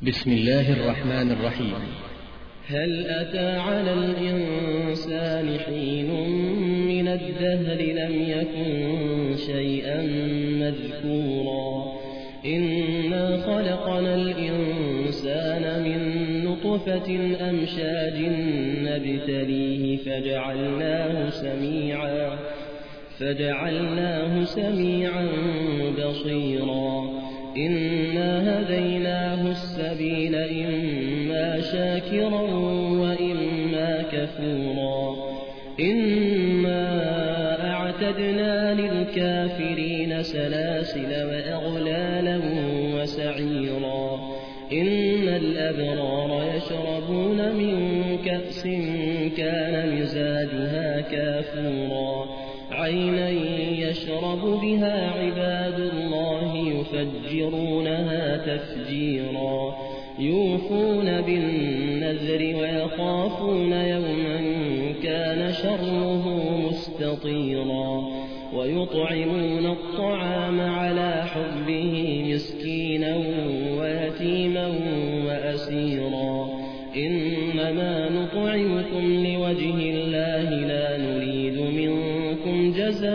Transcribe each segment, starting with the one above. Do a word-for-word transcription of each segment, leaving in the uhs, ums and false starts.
بسم الله الرحمن الرحيم. هل أتى على الإنسان حين من الدهر لم يكن شيئا مذكورا إنا خلقنا الإنسان من نطفة أمشاج نبتليه فجعلناه سميعا فجعلناه سميعا بصيرا إنا هديناه السبيل إما شاكرا وإما كفورا إنا أعتدنا للكافرين سلاسل وأغلالا وسعيرا إن الأبرار يشربون من كأس كان مزاجها كافورا عينا يشرب بها عباد الله يفجرونها تفجيرا يوفون بالنذر ويخافون يوما كان شره مستطيرا ويطعمون الطعام على حبه مسكينا ويتيما وأسيرا إنما نطعمكم لوجه الله لا نريد منكم جزاء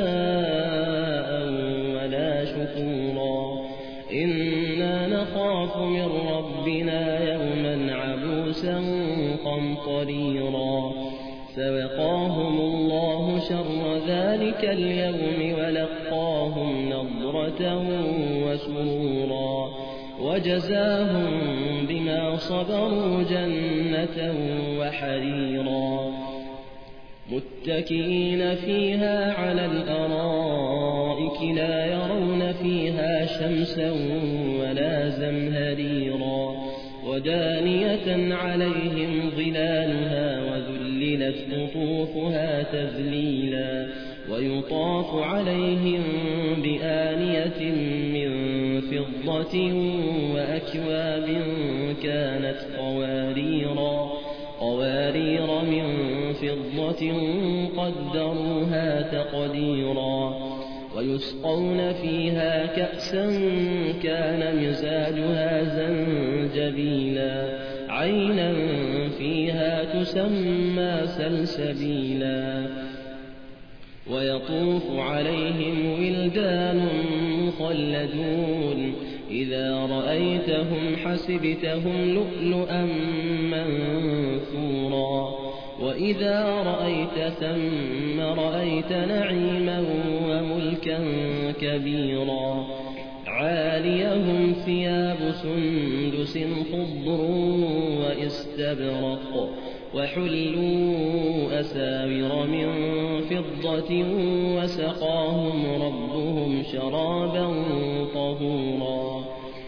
ولا شكورا إنا نخاف من ربنا يوما عبوسا قمطريرا فوقاهم الله شر ذلك اليوم ولقاهم نضرة وسرورا وجزاهم بما صبروا جنة وحريرا متكئين فيها على الأرائك لا يرون فيها شمسا ولا زمهريرا ودانية عليهم ظلالها وذللت قطوفها تذليلا ويطاف عليهم بآنية من فضة وأكواب كانت قواريرا قوارير من فضة قدروها تقديرا ويسقون فيها كأسا كان مزاجها زنجبيلا عينا فيها تسمى سلسبيلا ويطوف عليهم ولدان مخلدون إذا رأيتهم حسبتهم لؤلؤا منثورا وإذا رأيت ثم رأيت نعيما وملكا كبيرا عاليهم ثياب سندس خضر واستبرق وحلوا أساور من فضة وسقاهم ربهم شرابا طهورا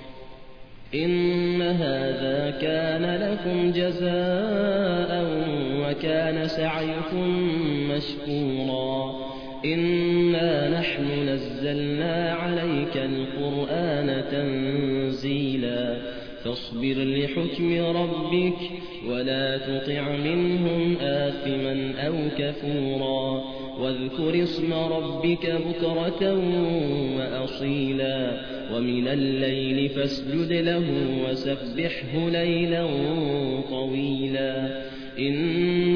إن هذا كان لكم جزاء وكان سعيكم مشكورا إنا نحن نزلنا عليك القرآن تنزيلا فاصبر لحكم ربك ولا تطع منهم آثما أو كفورا واذكر اسم ربك بكرة وأصيلا ومن الليل فاسجد له وسبحه ليلا طويلا إن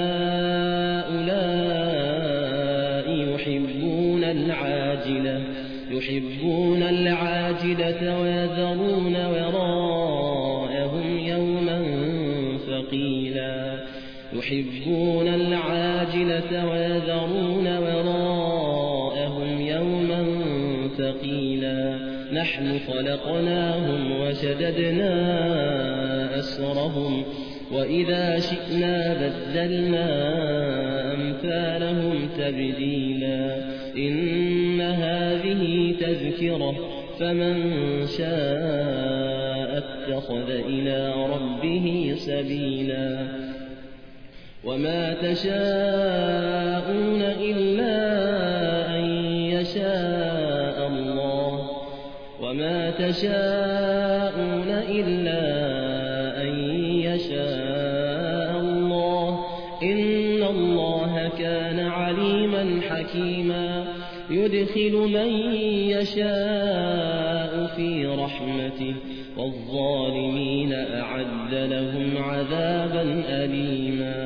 هؤلاء يحبون العاجلة يحبون العاجلة ويذرون وراءهم يوما ثقيلا يحبون العاجلة ويذرون وراءهم يوما ثقيلا نحن خلقناهم وشددنا أسرهم وإذا شئنا بدلنا أمثالهم تبديلا إن هذه تذكرة فمن شاء اتخذ إلى ربه سبيلا وما تشاءون إلا أن يشاء الله وما تشاءون إلا أن يشاء الله إن الله كان عليما حكيما يدخل من يشاء في رحمته والظالمين أعد لهم عذابا أليما